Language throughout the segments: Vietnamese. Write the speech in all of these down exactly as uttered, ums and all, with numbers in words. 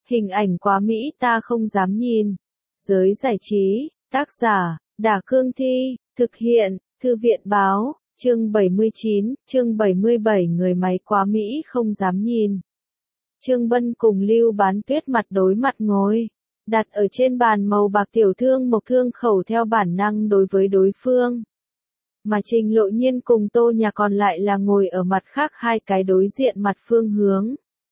Hình ảnh quá mỹ ta không dám nhìn. Giới giải trí, tác giả, Đả Cương Thi, thực hiện, Thư viện Báo, chương bảy mươi chín, chương bảy mươi bảy người máy quá mỹ không dám nhìn. Trương Bân cùng Lưu Bán Tuyết mặt đối mặt ngồi, đặt ở trên bàn màu bạc tiểu thương mộc thương khẩu theo bản năng đối với đối phương. Mà Trình Lộ Nhiên cùng Tô Nhạc còn lại là ngồi ở mặt khác hai cái đối diện mặt phương hướng.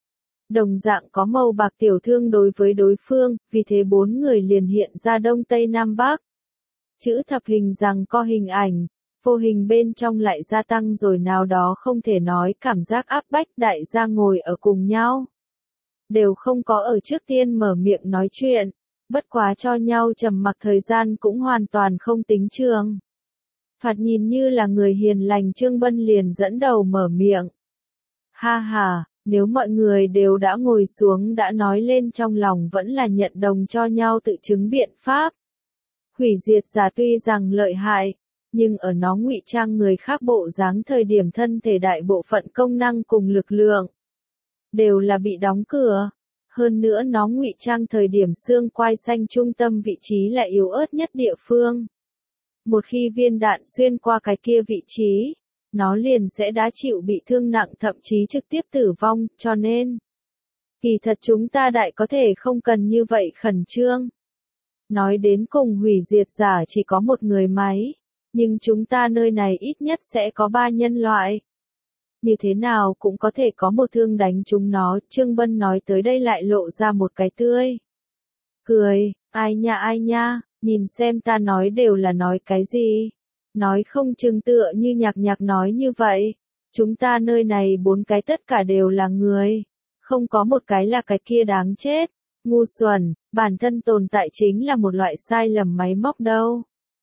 Đồng dạng có màu bạc tiểu thương đối với đối phương, vì thế bốn người liền hiện ra đông tây nam bắc. Chữ thập hình rằng co hình ảnh, vô hình bên trong lại gia tăng rồi nào đó không thể nói cảm giác áp bách đại gia ngồi ở cùng nhau. Đều không có ở trước tiên mở miệng nói chuyện, bất quá cho nhau trầm mặc thời gian cũng hoàn toàn không tính trường. Thoạt nhìn như là người hiền lành Trương Bân liền dẫn đầu mở miệng. Ha ha, nếu mọi người đều đã ngồi xuống đã nói lên trong lòng vẫn là nhận đồng cho nhau tự chứng biện pháp. Hủy diệt giả tuy rằng lợi hại, nhưng ở nó ngụy trang người khác bộ dáng thời điểm thân thể đại bộ phận công năng cùng lực lượng đều là bị đóng cửa. Hơn nữa nó ngụy trang thời điểm xương quai xanh trung tâm vị trí là yếu ớt nhất địa phương. Một khi viên đạn xuyên qua cái kia vị trí, nó liền sẽ đã chịu bị thương nặng thậm chí trực tiếp tử vong, cho nên kỳ thật chúng ta đại có thể không cần như vậy khẩn trương. Nói đến cùng hủy diệt giả chỉ có một người máy, nhưng chúng ta nơi này ít nhất sẽ có ba nhân loại. Như thế nào cũng có thể có một thương đánh chúng nó, Trương Bân nói tới đây lại lộ ra một cái tươi cười, ai nha ai nha, nhìn xem ta nói đều là nói cái gì. Nói không chừng tựa như Nhạc Nhạc nói như vậy, chúng ta nơi này bốn cái tất cả đều là người, không có một cái là cái kia đáng chết, ngu xuẩn, bản thân tồn tại chính là một loại sai lầm máy móc đâu.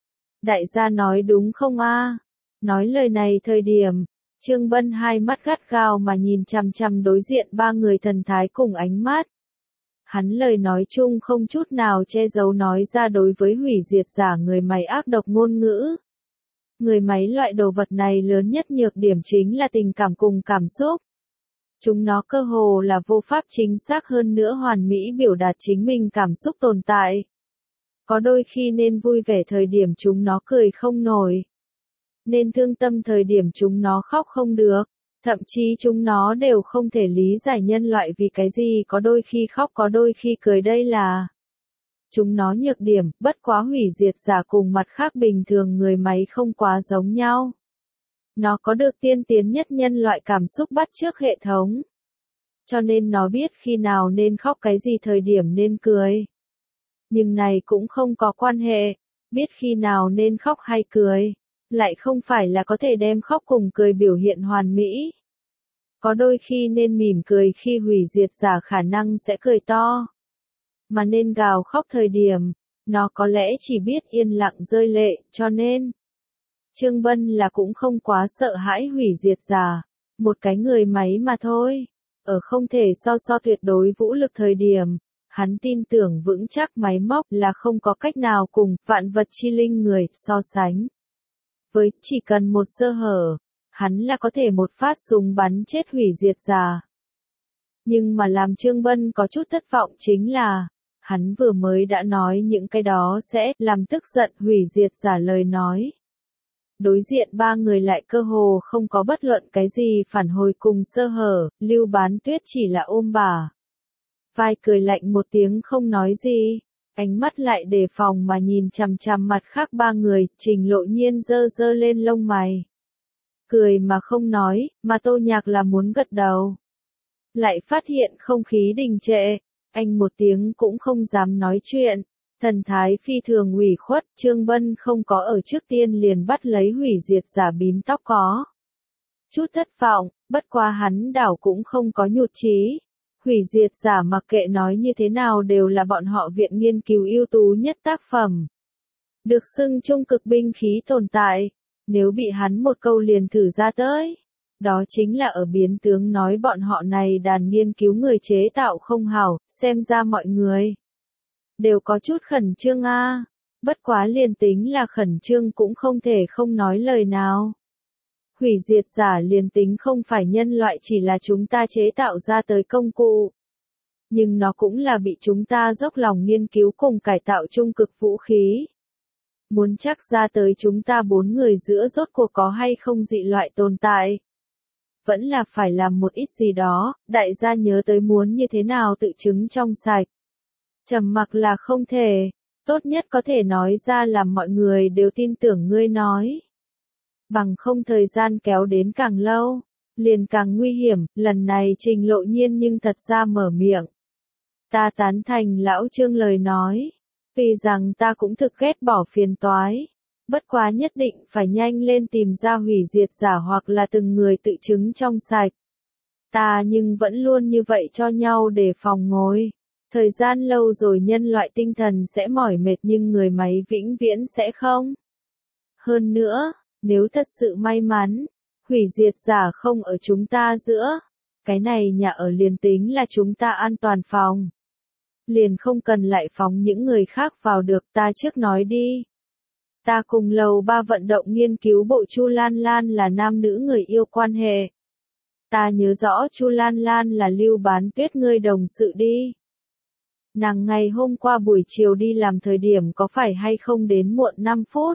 Đại gia nói đúng không a? Nói lời này thời điểm, Trương Bân hai mắt gắt gao mà nhìn chằm chằm đối diện ba người thần thái cùng ánh mắt. Hắn lời nói chung không chút nào che giấu nói ra đối với hủy diệt giả người máy ác độc ngôn ngữ. Người máy loại đồ vật này lớn nhất nhược điểm chính là tình cảm cùng cảm xúc. Chúng nó cơ hồ là vô pháp chính xác hơn nữa hoàn mỹ biểu đạt chính mình cảm xúc tồn tại. Có đôi khi nên vui vẻ thời điểm chúng nó cười không nổi. Nên thương tâm thời điểm chúng nó khóc không được. Thậm chí chúng nó đều không thể lý giải nhân loại vì cái gì có đôi khi khóc có đôi khi cười đây là chúng nó nhược điểm, bất quá hủy diệt giả cùng mặt khác bình thường người máy không quá giống nhau. Nó có được tiên tiến nhất nhân loại cảm xúc bắt chước hệ thống. Cho nên nó biết khi nào nên khóc cái gì thời điểm nên cười. Nhưng này cũng không có quan hệ, biết khi nào nên khóc hay cười, lại không phải là có thể đem khóc cùng cười biểu hiện hoàn mỹ. Có đôi khi nên mỉm cười khi hủy diệt giả khả năng sẽ cười to. Mà nên gào khóc thời điểm, nó có lẽ chỉ biết yên lặng rơi lệ, cho nên Trương Bân là cũng không quá sợ hãi hủy diệt giả, một cái người máy mà thôi. Ở không thể so so tuyệt đối vũ lực thời điểm, hắn tin tưởng vững chắc máy móc là không có cách nào cùng vạn vật chi linh người so sánh. Với chỉ cần một sơ hở, hắn là có thể một phát súng bắn chết hủy diệt giả. Nhưng mà làm Trương Bân có chút thất vọng chính là, hắn vừa mới đã nói những cái đó sẽ làm tức giận hủy diệt giả lời nói. Đối diện ba người lại cơ hồ không có bất luận cái gì phản hồi cùng sơ hở, Lưu Bán Tuyết chỉ là ôm bà vai cười lạnh một tiếng không nói gì, ánh mắt lại đề phòng mà nhìn chằm chằm mặt khác ba người, Trình Lộ Nhiên giơ giơ lên lông mày. Cười mà không nói, mà Tô Nhạc là muốn gật đầu. Lại phát hiện không khí đình trệ, anh một tiếng cũng không dám nói chuyện, thần thái phi thường ủy khuất, Trương Bân không có ở trước tiên liền bắt lấy hủy diệt giả bím tóc có chút thất vọng, bất quá hắn đảo cũng không có nhụt chí. Hủy diệt giả mặc kệ nói như thế nào đều là bọn họ viện nghiên cứu ưu tú nhất tác phẩm. Được xưng trung cực binh khí tồn tại, nếu bị hắn một câu liền thử ra tới. Đó chính là ở biến tướng nói bọn họ này đàn nghiên cứu người chế tạo không hảo, xem ra mọi người đều có chút khẩn trương a. Bất quá liền tính là khẩn trương cũng không thể không nói lời nào. Hủy diệt giả liền tính không phải nhân loại chỉ là chúng ta chế tạo ra tới công cụ. nhưng nó cũng là bị chúng ta dốc lòng nghiên cứu cùng cải tạo trung cực vũ khí. Muốn chắc ra tới chúng ta bốn người giữa rốt cuộc có hay không dị loại tồn tại. Vẫn là phải làm một ít gì đó, đại gia nhớ tới muốn như thế nào tự chứng trong sạch. Trầm mặc là không thể, tốt nhất có thể nói ra làm mọi người đều tin tưởng ngươi nói. Bằng không thời gian kéo đến càng lâu, liền càng nguy hiểm, lần này Trình Lộ Nhiên nhưng thật ra mở miệng. Ta tán thành lão Trương lời nói, vì rằng ta cũng thực ghét bỏ phiền toái. Bất quá nhất định phải nhanh lên tìm ra hủy diệt giả hoặc là từng người tự chứng trong sạch. Ta nhưng vẫn luôn như vậy cho nhau để phòng ngồi. Thời gian lâu rồi nhân loại tinh thần sẽ mỏi mệt nhưng người máy vĩnh viễn sẽ không. Hơn nữa, nếu thật sự may mắn, hủy diệt giả không ở chúng ta giữa, cái này nhà ở liền tính là chúng ta an toàn phòng. Liền không cần lại phóng những người khác vào được, ta trước nói đi. Ta cùng lầu ba vận động nghiên cứu bộ Chu Lan Lan là nam nữ người yêu quan hệ. Ta nhớ rõ Chu Lan Lan là Lưu Bán Tuyết ngươi đồng sự đi. Nàng ngày hôm qua buổi chiều đi làm thời điểm có phải hay không đến muộn năm phút?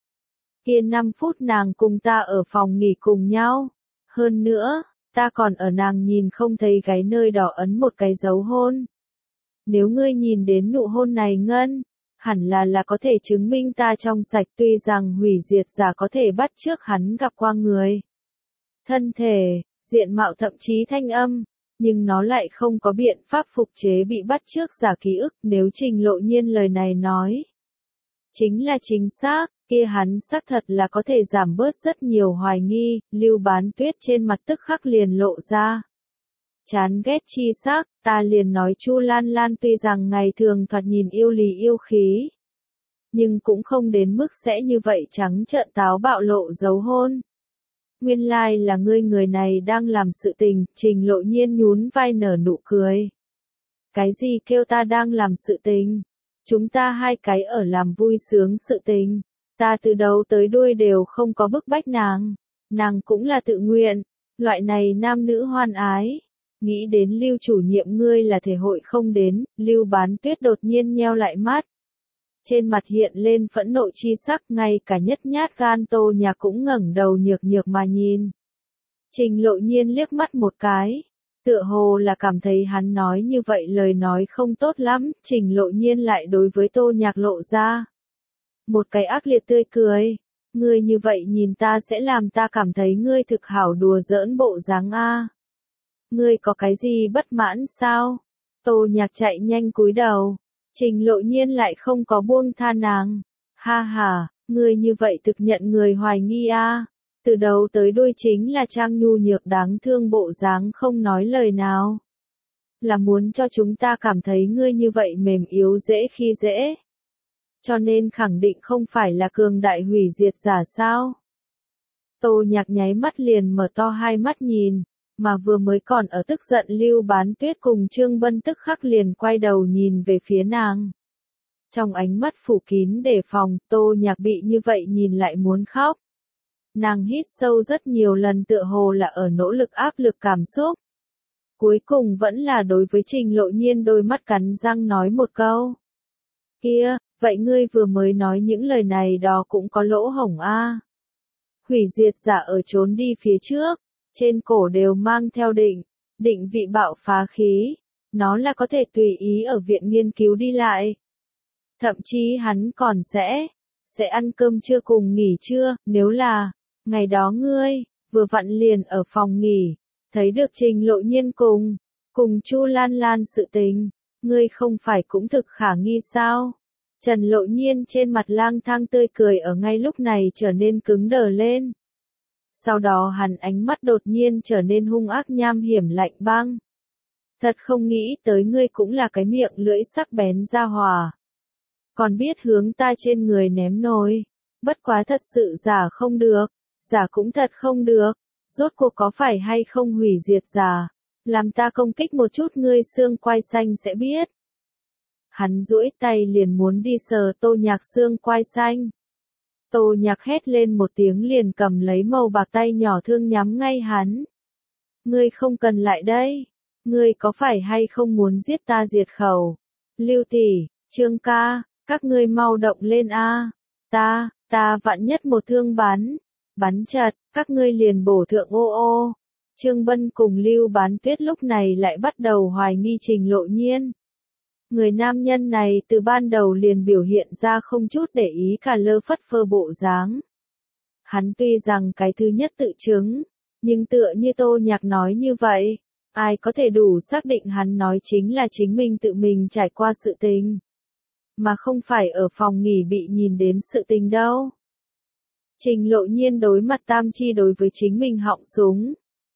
Kia năm phút nàng cùng ta ở phòng nghỉ cùng nhau. Hơn nữa, ta còn ở nàng nhìn không thấy gáy nơi đỏ ấn một cái dấu hôn. Nếu ngươi nhìn đến nụ hôn này Ngân, hẳn là là có thể chứng minh ta trong sạch, tuy rằng hủy diệt giả có thể bắt chước hắn gặp qua người. Thân thể, diện mạo thậm chí thanh âm, nhưng nó lại không có biện pháp phục chế bị bắt chước giả ký ức. Nếu Trình Lộ Nhiên lời này nói chính là chính xác, kia hắn xác thật là có thể giảm bớt rất nhiều hoài nghi. Lưu Bán Tuyết trên mặt tức khắc liền lộ ra chán ghét chi sắc. Ta liền nói Chu Lan Lan tuy rằng ngày thường thoạt nhìn yêu lì yêu khí, nhưng cũng không đến mức sẽ như vậy trắng trợn táo bạo lộ dấu hôn. Nguyên lai là ngươi người này đang làm sự tình. Trình Lộ Nhiên nhún vai nở nụ cười. Cái gì kêu ta đang làm sự tình? Chúng ta hai cái ở làm vui sướng sự tình. Ta từ đầu tới đuôi đều không có bức bách nàng. Nàng cũng là tự nguyện. Loại này nam nữ hoan ái. Nghĩ đến Lưu chủ nhiệm ngươi là thể hội không đến. Lưu Bán Tuyết đột nhiên nheo lại mắt. Trên mặt hiện lên phẫn nộ chi sắc, ngay cả nhất nhát gan Tô Nhạc cũng ngẩng đầu nhược nhược mà nhìn. Trình Lộ Nhiên liếc mắt một cái, tựa hồ là cảm thấy hắn nói như vậy lời nói không tốt lắm. Trình Lộ Nhiên lại đối với Tô Nhạc lộ ra một cái ác liệt tươi cười. Ngươi như vậy nhìn ta sẽ làm ta cảm thấy ngươi thực hảo đùa giỡn bộ dáng a. Ngươi có cái gì bất mãn sao? Tô Nhạc chạy nhanh cúi đầu. Trình Lộ Nhiên lại không có buông tha nàng. Ha ha, ngươi như vậy thực nhận người hoài nghi a. Từ đầu tới đuôi chính là trang nhu nhược đáng thương bộ dáng không nói lời nào. Là muốn cho chúng ta cảm thấy ngươi như vậy mềm yếu dễ khi dễ. Cho nên khẳng định không phải là cường đại hủy diệt giả sao. Tô Nhạc nháy mắt liền mở to hai mắt nhìn. Mà vừa mới còn ở tức giận Lưu Bán Tuyết cùng Trương Bân tức khắc liền quay đầu nhìn về phía nàng. Trong ánh mắt phủ kín đề phòng, Tô Nhạc bị như vậy nhìn lại muốn khóc. Nàng hít sâu rất nhiều lần tựa hồ là ở nỗ lực áp lực cảm xúc. Cuối cùng vẫn là đối với Trình Lộ Nhiên đôi mắt cắn răng nói một câu. Kia, vậy ngươi vừa mới nói những lời này đó cũng có lỗ hổng a. Hủy diệt giả ở trốn đi phía trước. Trên cổ đều mang theo định, định vị bạo phá khí. Nó là có thể tùy ý ở viện nghiên cứu đi lại. Thậm chí hắn còn sẽ, sẽ ăn cơm trưa cùng nghỉ trưa, nếu là, ngày đó ngươi, vừa vặn liền ở phòng nghỉ, thấy được Trình Lộ Nhiên cùng, cùng Chu Lan Lan sự tình, ngươi không phải cũng thực khả nghi sao? Trần Lộ Nhiên trên mặt lang thang tươi cười ở ngay lúc này trở nên cứng đờ lên. Sau đó hắn ánh mắt đột nhiên trở nên hung ác nham hiểm lạnh băng. Thật không nghĩ tới ngươi cũng là cái miệng lưỡi sắc bén ra hòa. Còn biết hướng ta trên người ném nồi. Bất quá thật sự giả không được. Giả cũng thật không được. Rốt cuộc có phải hay không hủy diệt giả. Làm ta công kích một chút ngươi xương quai xanh sẽ biết. Hắn duỗi tay liền muốn đi sờ Tô Nhạc xương quai xanh. Tô Nhạc hét lên một tiếng liền cầm lấy màu bạc tay nhỏ thương nhắm ngay hắn. Ngươi không cần lại đây. Ngươi có phải hay không muốn giết ta diệt khẩu? Lưu tỷ, Trương ca, các ngươi mau động lên a. Ta, ta vạn nhất một thương bắn, bắn chật, các ngươi liền bổ thượng ô ô. Trương Bân cùng Lưu Bán Tuyết lúc này lại bắt đầu hoài nghi Trình Lộ Nhiên. Người nam nhân này từ ban đầu liền biểu hiện ra không chút để ý cả lơ phất phơ bộ dáng. Hắn tuy rằng cái thứ nhất tự chứng, nhưng tựa như Tô Nhạc nói như vậy, ai có thể đủ xác định hắn nói chính là chính mình tự mình trải qua sự tình, mà không phải ở phòng nghỉ bị nhìn đến sự tình đâu. Trình Lộ Nhiên đối mặt Tam Chi đối với chính mình họng súng.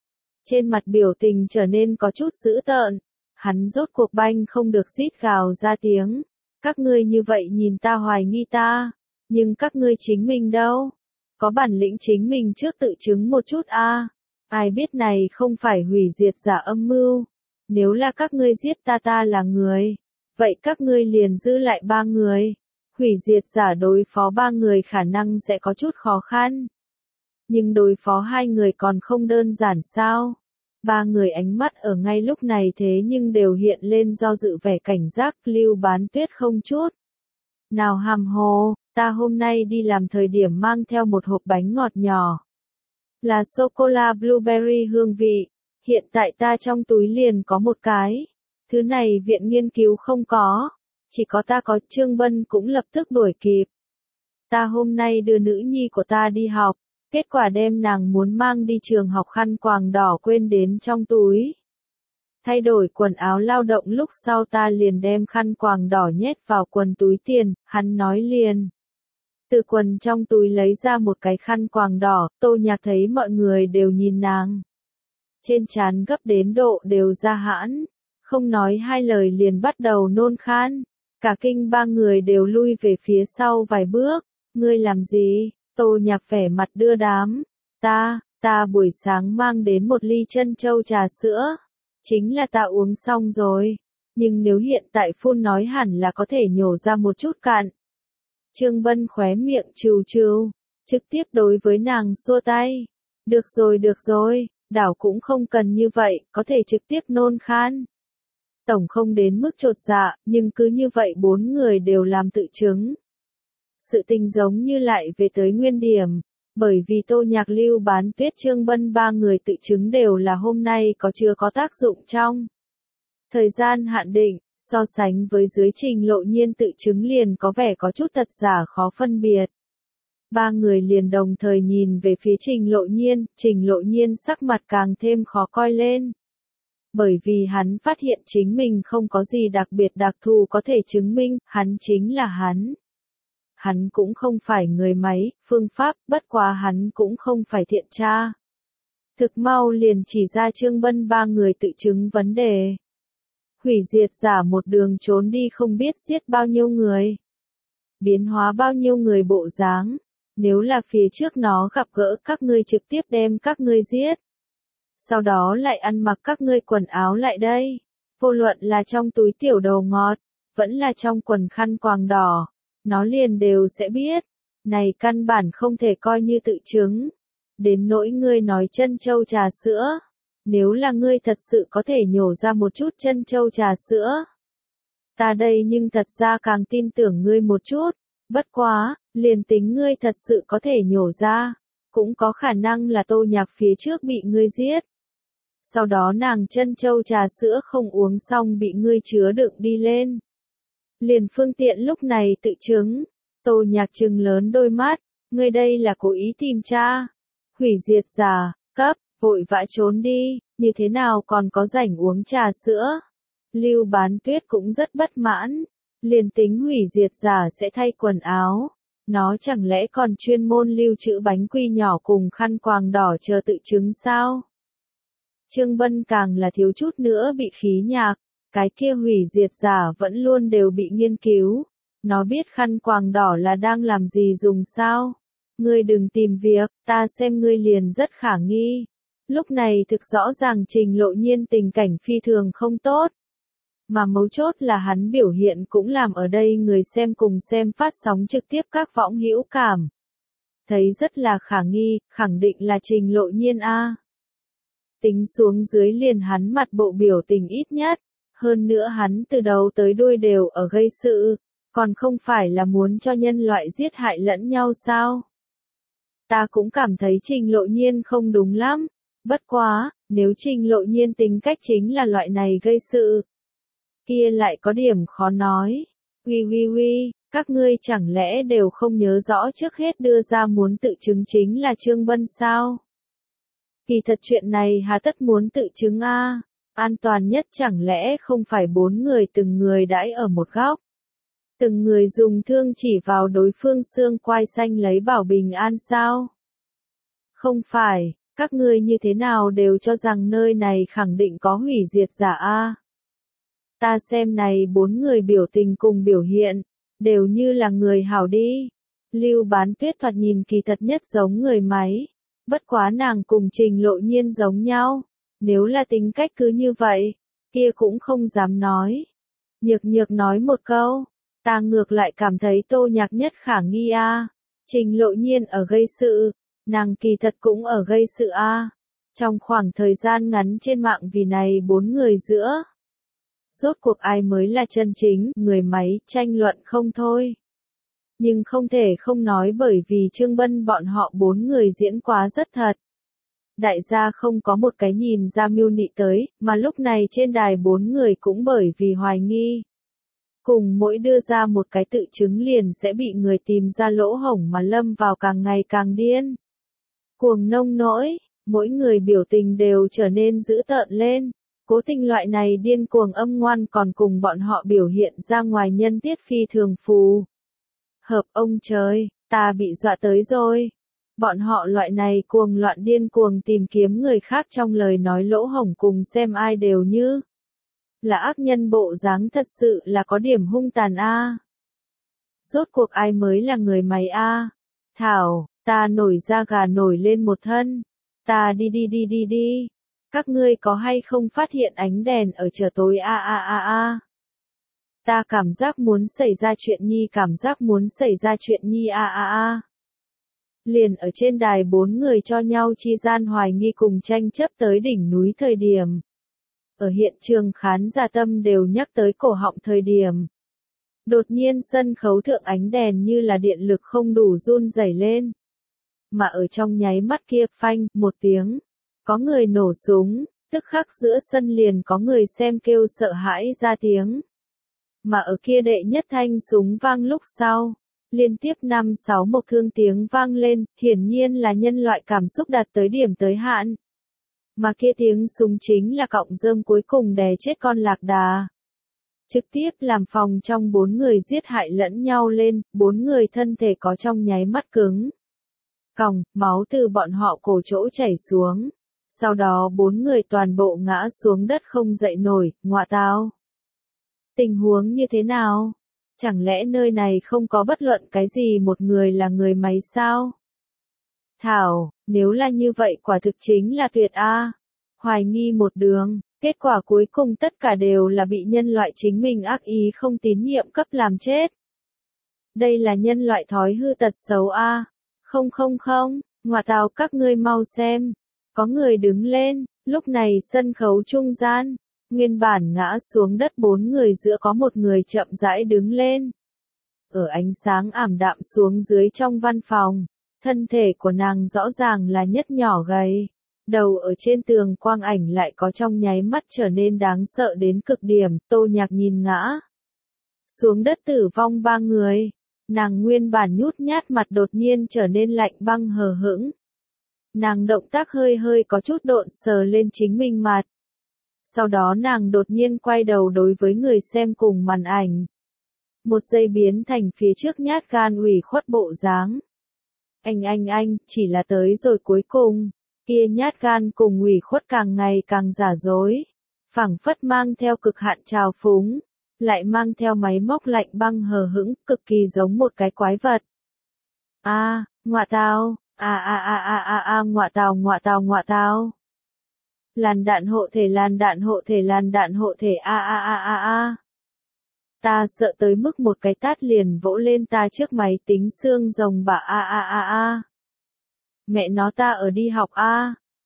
Trên mặt biểu tình trở nên có chút dữ tợn, hắn rốt cuộc banh không được rít gào ra tiếng. Các ngươi như vậy nhìn ta hoài nghi ta, nhưng các ngươi chính mình đâu? Có bản lĩnh chính mình trước tự chứng một chút a. Ai biết này không phải hủy diệt giả âm mưu. Nếu là các ngươi giết ta ta là người, vậy các ngươi liền giữ lại ba người. Hủy diệt giả đối phó ba người khả năng sẽ có chút khó khăn. Nhưng đối phó hai người còn không đơn giản sao? Ba người ánh mắt ở ngay lúc này thế nhưng đều hiện lên do dự vẻ cảnh giác. Lưu Bán Tuyết không chút nào hàm hồ, ta hôm nay đi làm thời điểm mang theo một hộp bánh ngọt nhỏ. Là sô-cô-la blueberry hương vị, hiện tại ta trong túi liền có một cái. Thứ này viện nghiên cứu không có, chỉ có ta có. Trương Bân cũng lập tức đuổi kịp. Ta hôm nay đưa nữ nhi của ta đi học, kết quả đem nàng muốn mang đi trường học khăn quàng đỏ quên đến trong túi. Thay đổi quần áo lao động lúc sau ta liền đem khăn quàng đỏ nhét vào quần túi tiền, hắn nói liền. Từ quần trong túi lấy ra một cái khăn quàng đỏ, Tô Nhạc thấy mọi người đều nhìn nàng. Trên trán gấp đến độ đều ra hãn, không nói hai lời liền bắt đầu nôn khan. Cả kinh ba người đều lui về phía sau vài bước. Ngươi làm gì? Tô Nhạc vẻ mặt đưa đám. Ta, ta buổi sáng mang đến một ly trân châu trà sữa. Chính là ta uống xong rồi. Nhưng nếu hiện tại phun nói hẳn là có thể nhổ ra một chút cạn. Trương Bân khóe miệng trừ trừ, trực tiếp đối với nàng xua tay. Được rồi được rồi, đảo cũng không cần như vậy, có thể trực tiếp nôn khan. Tổng không đến mức chột dạ, nhưng cứ như vậy bốn người đều làm tự chứng. Sự tình giống như lại về tới nguyên điểm, bởi vì Tô Nhạc, Lưu Bán Tuyết, Trương Bân ba người tự chứng đều là hôm nay có chưa có tác dụng trong thời gian hạn định, so sánh với dưới Trình Lộ Nhiên tự chứng liền có vẻ có chút thật giả khó phân biệt. Ba người liền đồng thời nhìn về phía Trình Lộ Nhiên, Trình Lộ Nhiên sắc mặt càng thêm khó coi lên. Bởi vì hắn phát hiện chính mình không có gì đặc biệt đặc thù có thể chứng minh, hắn chính là hắn. Hắn cũng không phải người máy, phương pháp, bất quá hắn cũng không phải thiện tra. Thực mau liền chỉ ra Trương Bân ba người tự chứng vấn đề. Hủy diệt giả một đường trốn đi không biết giết bao nhiêu người. Biến hóa bao nhiêu người bộ dáng. Nếu là phía trước nó gặp gỡ các ngươi trực tiếp đem các ngươi giết. Sau đó lại ăn mặc các ngươi quần áo lại đây. Vô luận là trong túi tiểu đầu ngọt, vẫn là trong quần khăn quàng đỏ. Nó liền đều sẽ biết. Này căn bản không thể coi như tự chứng. Đến nỗi ngươi nói trân châu trà sữa. Nếu là ngươi thật sự có thể nhổ ra một chút trân châu trà sữa. Ta đây nhưng thật ra càng tin tưởng ngươi một chút. Bất quá, liền tính ngươi thật sự có thể nhổ ra. Cũng có khả năng là Tô Nhạc phía trước bị ngươi giết. Sau đó nàng trân châu trà sữa không uống xong bị ngươi chứa đựng đi lên. Liền phương tiện lúc này tự chứng. Tô Nhạc trừng lớn đôi mắt. Ngươi đây là cố ý tìm tra. Hủy diệt giả, cấp, vội vã trốn đi. Như thế nào còn có rảnh uống trà sữa. Lưu Bán Tuyết cũng rất bất mãn. Liền tính hủy diệt giả sẽ thay quần áo. Nó chẳng lẽ còn chuyên môn lưu trữ bánh quy nhỏ cùng khăn quàng đỏ chờ tự chứng sao? Trương Bân càng là thiếu chút nữa bị khí nhạc. Cái kia hủy diệt giả vẫn luôn đều bị nghiên cứu. Nó biết khăn quàng đỏ là đang làm gì dùng sao? Ngươi đừng tìm việc, ta xem ngươi liền rất khả nghi. Lúc này thực rõ ràng Trình Lộ Nhiên tình cảnh phi thường không tốt. Mà mấu chốt là hắn biểu hiện cũng làm ở đây người xem cùng xem phát sóng trực tiếp các võng hữu cảm. Thấy rất là khả nghi, khẳng định là Trình Lộ Nhiên a. Tính xuống dưới liền hắn mặt bộ biểu tình ít nhất. Hơn nữa hắn từ đầu tới đuôi đều ở gây sự. Còn không phải là muốn cho nhân loại giết hại lẫn nhau sao? Ta cũng cảm thấy Trình Lộ Nhiên không đúng lắm. Bất quá, nếu Trình Lộ Nhiên tính cách chính là loại này gây sự, kia lại có điểm khó nói. Uy uy uy, các ngươi chẳng lẽ đều không nhớ rõ trước hết đưa ra muốn tự chứng chính là Trương Bân sao? Kỳ thật chuyện này hà tất muốn tự chứng a? An toàn nhất chẳng lẽ không phải bốn người từng người đãi ở một góc? Từng người dùng thương chỉ vào đối phương xương quai xanh lấy bảo bình an sao? Không phải, các ngươi như thế nào đều cho rằng nơi này khẳng định có hủy diệt giả a? Ta xem này bốn người biểu tình cùng biểu hiện, đều như là người hảo đi. Lưu Bán Tuyết thoạt nhìn kỳ thật nhất giống người máy, bất quá nàng cùng Trình Lộ Nhiên giống nhau. Nếu là tính cách cứ như vậy, kia cũng không dám nói. Nhược nhược nói một câu, ta ngược lại cảm thấy Tô Nhạc nhất khả nghi a. Trình Lộ Nhiên ở gây sự, nàng kỳ thật cũng ở gây sự a. Trong khoảng thời gian ngắn trên mạng vì này bốn người giữa, rốt cuộc ai mới là chân chính người máy, tranh luận không thôi. Nhưng không thể không nói bởi vì Trương Bân bọn họ bốn người diễn quá rất thật. Đại gia không có một cái nhìn ra mưu nị tới, mà lúc này trên đài bốn người cũng bởi vì hoài nghi. Cùng mỗi đưa ra một cái tự chứng liền sẽ bị người tìm ra lỗ hổng mà lâm vào càng ngày càng điên. Cuồng nông nỗi, mỗi người biểu tình đều trở nên dữ tợn lên. Cố Tình loại này điên cuồng âm ngoan còn cùng bọn họ biểu hiện ra ngoài nhân tiết phi thường phù. Hợp ông trời, ta bị dọa tới rồi. Bọn họ loại này cuồng loạn điên cuồng tìm kiếm người khác trong lời nói lỗ hổng cùng xem ai đều như là ác nhân bộ dáng thật sự là có điểm hung tàn a. Rốt cuộc ai mới là người mày a? Thảo, ta nổi da gà nổi lên một thân. Ta đi đi đi đi đi. Các ngươi có hay không phát hiện ánh đèn ở chờ tối a a a a? Ta cảm giác muốn xảy ra chuyện nhi, cảm giác muốn xảy ra chuyện nhi a a a. Liền ở trên đài bốn người cho nhau chi gian hoài nghi cùng tranh chấp tới đỉnh núi thời điểm. Ở hiện trường khán giả tâm đều nhắc tới cổ họng thời điểm. Đột nhiên sân khấu thượng ánh đèn như là điện lực không đủ run rẩy lên. Mà ở trong nháy mắt kia phanh, một tiếng. Có người nổ súng, tức khắc giữa sân liền có người xem kêu sợ hãi ra tiếng. Mà ở kia đệ nhất thanh súng vang lúc sau, liên tiếp năm sáu một thương tiếng vang lên, hiển nhiên là nhân loại cảm xúc đạt tới điểm tới hạn. Mà kia tiếng súng chính là cọng rơm cuối cùng đè chết con lạc đà. Trực tiếp làm phòng trong bốn người giết hại lẫn nhau lên, bốn người thân thể có trong nháy mắt cứng. Còng, máu từ bọn họ cổ chỗ chảy xuống. Sau đó bốn người toàn bộ ngã xuống đất không dậy nổi, ngọa tao. Tình huống như thế nào? Chẳng lẽ nơi này không có bất luận cái gì một người là người máy sao? Thảo, nếu là như vậy quả thực chính là tuyệt a. Hoài nghi một đường, kết quả cuối cùng tất cả đều là bị nhân loại chính mình ác ý không tín nhiệm cấp làm chết. Đây là nhân loại thói hư tật xấu a. Không không không, ngọa tào các ngươi mau xem. Có người đứng lên, lúc này sân khấu trung gian, nguyên bản ngã xuống đất bốn người giữa có một người chậm rãi đứng lên. Ở ánh sáng ảm đạm xuống dưới trong văn phòng, thân thể của nàng rõ ràng là nhất nhỏ gầy. Đầu ở trên tường quang ảnh lại có trong nháy mắt trở nên đáng sợ đến cực điểm, Tô Nhạc nhìn ngã xuống đất tử vong ba người. Nàng nguyên bản nhút nhát mặt đột nhiên trở nên lạnh băng hờ hững. Nàng động tác hơi hơi có chút độn sờ lên chính mình mặt. Sau đó nàng đột nhiên quay đầu đối với người xem cùng màn ảnh. Một giây biến thành phía trước nhát gan ủy khuất bộ dáng. Anh anh anh, chỉ là tới rồi cuối cùng. Kia nhát gan cùng ủy khuất càng ngày càng giả dối. Phảng phất mang theo cực hạn trào phúng. Lại mang theo máy móc lạnh băng hờ hững, cực kỳ giống một cái quái vật. A, à, ngọa tao, a a a a a a ngọa tao ngọa tao ngọa tao. Làn đạn hộ thể làn đạn hộ thể làn đạn hộ thể a a a a a. Ta sợ tới mức một cái tát liền vỗ lên ta trước máy tính xương rồng bả a a a a. Mẹ nó ta ở đi học a.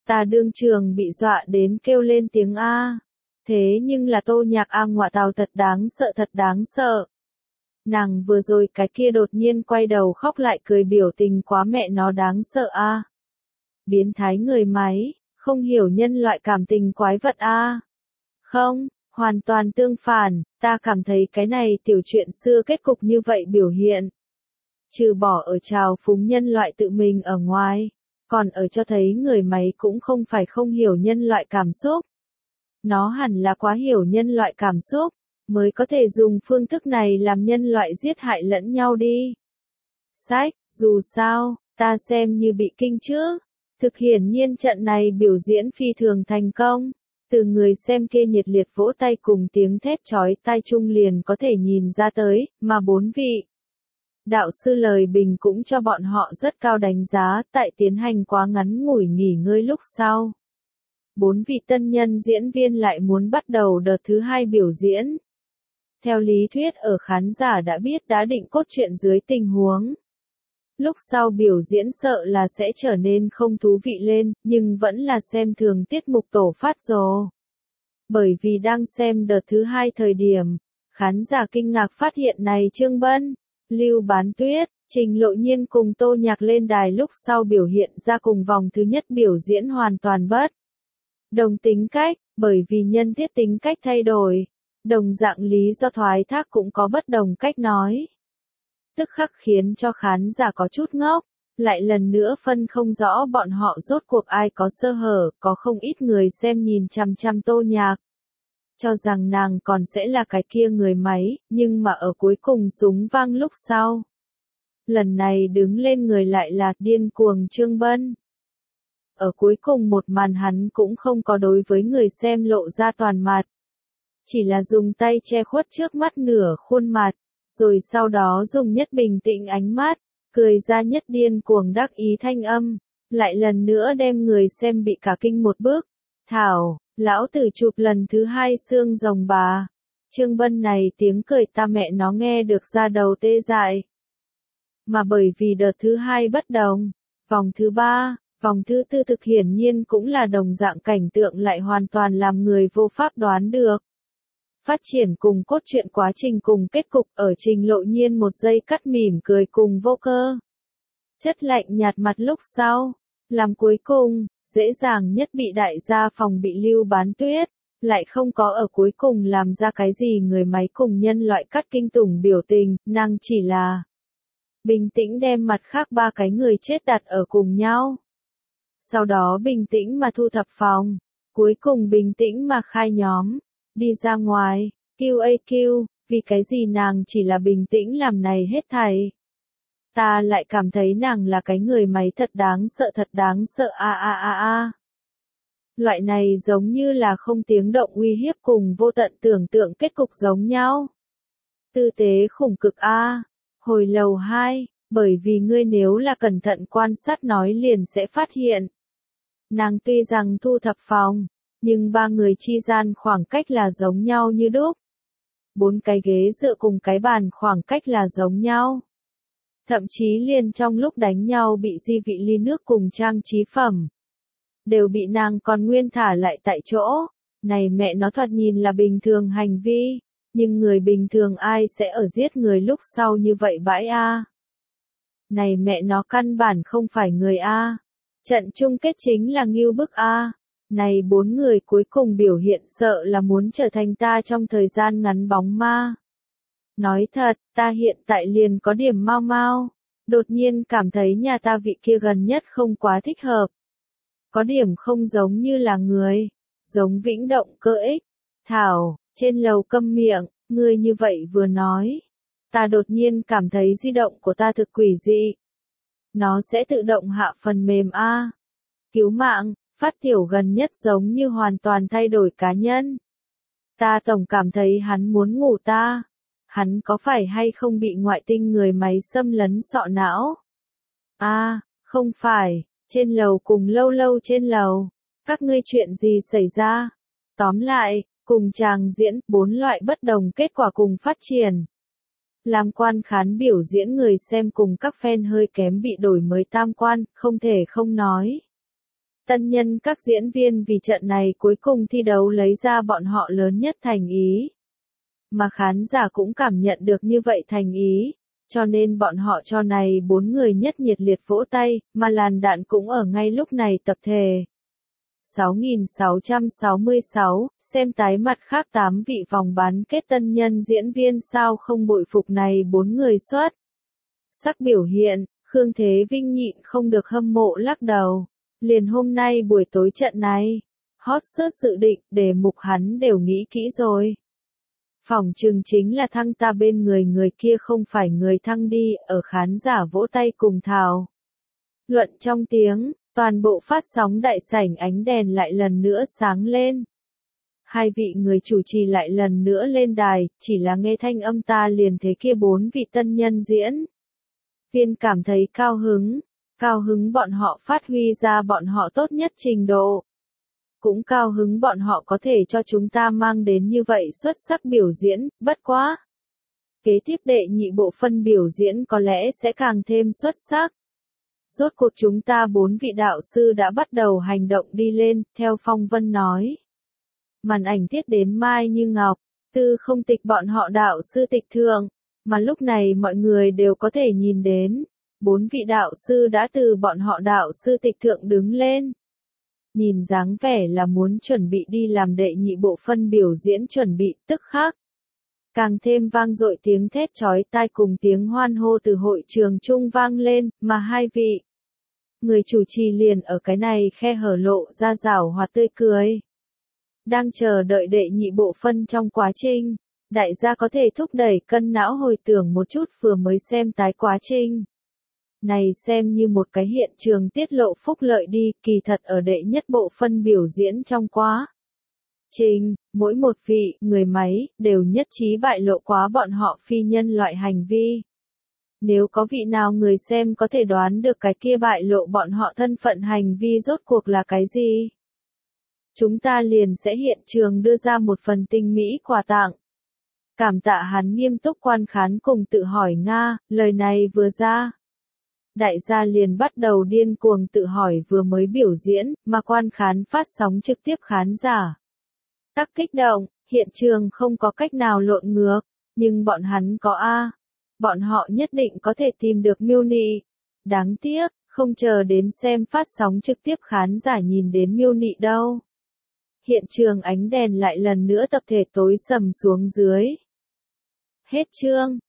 Ta đương trường bị dọa đến kêu lên tiếng A. Thế nhưng là Tô Nhạc A ngọa tào thật đáng sợ thật đáng sợ. Nàng vừa rồi cái kia đột nhiên quay đầu khóc lại cười biểu tình quá mẹ nó đáng sợ A. Biến thái người máy, không hiểu nhân loại cảm tình quái vật A. Không, hoàn toàn tương phản, ta cảm thấy cái này tiểu chuyện xưa kết cục như vậy biểu hiện. Trừ bỏ ở trào phúng nhân loại tự mình ở ngoài, còn ở cho thấy người máy cũng không phải không hiểu nhân loại cảm xúc. Nó hẳn là quá hiểu nhân loại cảm xúc, mới có thể dùng phương thức này làm nhân loại giết hại lẫn nhau đi. Sách, dù sao, ta xem như bị kinh chứ. Thực hiển nhiên trận này biểu diễn phi thường thành công. Từ người xem kia nhiệt liệt vỗ tay cùng tiếng thét chói tai chung liền có thể nhìn ra tới, mà bốn vị đạo sư lời bình cũng cho bọn họ rất cao đánh giá, tại tiến hành quá ngắn ngủi nghỉ ngơi lúc sau. Bốn vị tân nhân diễn viên lại muốn bắt đầu đợt thứ hai biểu diễn. Theo lý thuyết ở khán giả đã biết đã định cốt truyện dưới tình huống. Lúc sau biểu diễn sợ là sẽ trở nên không thú vị lên, nhưng vẫn là xem thường tiết mục tổ phát rồ. Bởi vì đang xem đợt thứ hai thời điểm, khán giả kinh ngạc phát hiện này Trương Bân, Lưu Bán Tuyết, Trình Lộ Nhiên cùng Tô Nhạc lên đài lúc sau biểu hiện ra cùng vòng thứ nhất biểu diễn hoàn toàn bất đồng tính cách, bởi vì nhân tiết tính cách thay đổi, đồng dạng lý do thoái thác cũng có bất đồng cách nói. Tức khắc khiến cho khán giả có chút ngốc, lại lần nữa phân không rõ bọn họ rốt cuộc ai có sơ hở, có không ít người xem nhìn chằm chằm Tô Nhạc. Cho rằng nàng còn sẽ là cái kia người máy, nhưng mà ở cuối cùng súng vang lúc sau. Lần này đứng lên người lại là điên cuồng Trương Bân. Ở cuối cùng một màn hắn cũng không có đối với người xem lộ ra toàn mặt. Chỉ là dùng tay che khuất trước mắt nửa khuôn mặt, rồi sau đó dùng nhất bình tĩnh ánh mắt, cười ra nhất điên cuồng đắc ý thanh âm, lại lần nữa đem người xem bị cả kinh một bước. Thảo, lão tử chụp lần thứ hai xương rồng bà. Trương Bân này tiếng cười ta mẹ nó nghe được ra đầu tê dại. Mà bởi vì đợt thứ hai bất đồng, vòng thứ ba, vòng thứ tư thực hiển nhiên cũng là đồng dạng cảnh tượng lại hoàn toàn làm người vô pháp đoán được. Phát triển cùng cốt truyện quá trình cùng kết cục ở Trình Lộ Nhiên một giây cắt mỉm cười cùng vô cơ. Chất lạnh nhạt mặt lúc sau, làm cuối cùng, dễ dàng nhất bị đại gia phòng bị Lưu Bán Tuyết, lại không có ở cuối cùng làm ra cái gì người máy cùng nhân loại cắt kinh tủng biểu tình, nàng chỉ là bình tĩnh đem mặt khác ba cái người chết đặt ở cùng nhau. Sau đó bình tĩnh mà thu thập phòng, cuối cùng bình tĩnh mà khai nhóm, đi ra ngoài, Q A Q, vì cái gì nàng chỉ là bình tĩnh làm này hết thảy. Ta lại cảm thấy nàng là cái người máy thật đáng sợ thật đáng sợ a a a a. Loại này giống như là không tiếng động uy hiếp cùng vô tận tưởng tượng kết cục giống nhau. Tư tế khủng cực a. Hồi lầu hai, bởi vì ngươi nếu là cẩn thận quan sát nói liền sẽ phát hiện. Nàng tuy rằng thu thập phòng, nhưng ba người chi gian khoảng cách là giống nhau như đúc. Bốn cái ghế dựa cùng cái bàn khoảng cách là giống nhau. Thậm chí liền trong lúc đánh nhau bị di vị ly nước cùng trang trí phẩm. Đều bị nàng còn nguyên thả lại tại chỗ. Này mẹ nó thoạt nhìn là bình thường hành vi. Nhưng người bình thường ai sẽ ở giết người lúc sau như vậy bãi a? Này mẹ nó căn bản không phải người a. Trận chung kết chính là ngưu bức a. Này bốn người cuối cùng biểu hiện sợ là muốn trở thành ta trong thời gian ngắn bóng ma. Nói thật, ta hiện tại liền có điểm mau mau. Đột nhiên cảm thấy nhà ta vị kia gần nhất không quá thích hợp. Có điểm không giống như là người. Giống Vĩnh Động Cơ ích. Thảo, trên lầu câm miệng, người như vậy vừa nói. Ta đột nhiên cảm thấy di động của ta thực quỷ dị. Nó sẽ tự động hạ phần mềm A. Cứu mạng, Phát Tiểu gần nhất giống như hoàn toàn thay đổi cá nhân. Ta tổng cảm thấy hắn muốn ngủ ta. Hắn có phải hay không bị ngoại tinh người máy xâm lấn sọ não? A, à, không phải, trên lầu cùng lâu lâu trên lầu. Các ngươi chuyện gì xảy ra? Tóm lại, cùng chàng diễn, bốn loại bất đồng kết quả cùng phát triển. Làm quan khán biểu diễn người xem cùng các fan hơi kém bị đổi mới tam quan, không thể không nói. Tân nhân các diễn viên vì trận này cuối cùng thi đấu lấy ra bọn họ lớn nhất thành ý. Mà khán giả cũng cảm nhận được như vậy thành ý, cho nên bọn họ cho này bốn người nhất nhiệt liệt vỗ tay, mà làn đạn cũng ở ngay lúc này tập thể. sáu nghìn sáu trăm sáu mươi sáu, xem tái mặt khác tám vị vòng bán kết tân nhân diễn viên sao không bội phục này bốn người xuất sắc biểu hiện, Khương Thế Vinh nhịn không được hâm mộ lắc đầu. Liền hôm nay buổi tối trận này, hot search dự định, đề mục hắn đều nghĩ kỹ rồi. Phỏng chừng chính là thăng ta bên người người kia không phải người thăng đi, ở khán giả vỗ tay cùng thảo luận trong tiếng, toàn bộ phát sóng đại sảnh ánh đèn lại lần nữa sáng lên. Hai vị người chủ trì lại lần nữa lên đài, chỉ là nghe thanh âm ta liền thấy kia bốn vị tân nhân diễn viên cảm thấy cao hứng, cao hứng bọn họ phát huy ra bọn họ tốt nhất trình độ. Cũng cao hứng bọn họ có thể cho chúng ta mang đến như vậy xuất sắc biểu diễn, bất quá. Kế tiếp đệ nhị bộ phân biểu diễn có lẽ sẽ càng thêm xuất sắc. Rốt cuộc chúng ta bốn vị đạo sư đã bắt đầu hành động đi lên, theo Phong Vân nói. Màn ảnh tiết đến Mai Như Ngọc, Tư Không Tịch bọn họ đạo sư tịch thượng, mà lúc này mọi người đều có thể nhìn đến. Bốn vị đạo sư đã từ bọn họ đạo sư tịch thượng đứng lên. Nhìn dáng vẻ là muốn chuẩn bị đi làm đệ nhị bộ phân biểu diễn chuẩn bị, tức khắc. Càng thêm vang dội tiếng thét chói tai cùng tiếng hoan hô từ hội trường trung vang lên, mà hai vị người chủ trì liền ở cái này khe hở lộ ra rảo hoạt tươi cười. Đang chờ đợi đệ nhị bộ phân trong quá trình, đại gia có thể thúc đẩy cân não hồi tưởng một chút vừa mới xem tái quá trình. Này xem như một cái hiện trường tiết lộ phúc lợi đi, kỳ thật ở đệ nhất bộ phân biểu diễn trong quá trình, mỗi một vị, người máy, đều nhất trí bại lộ quá bọn họ phi nhân loại hành vi. Nếu có vị nào người xem có thể đoán được cái kia bại lộ bọn họ thân phận hành vi rốt cuộc là cái gì? Chúng ta liền sẽ hiện trường đưa ra một phần tinh mỹ quà tặng. Cảm tạ hắn nghiêm túc quan khán cùng tự hỏi Nga, lời này vừa ra. Đại gia liền bắt đầu điên cuồng tự hỏi vừa mới biểu diễn, mà quan khán phát sóng trực tiếp khán giả. Tắc kích động, hiện trường không có cách nào lộn ngược, nhưng bọn hắn có A. Bọn họ nhất định có thể tìm được Miêu Nị. Đáng tiếc, không chờ đến xem phát sóng trực tiếp khán giả nhìn đến Miêu Nị đâu. Hiện trường ánh đèn lại lần nữa tập thể tối sầm xuống dưới. Hết chương.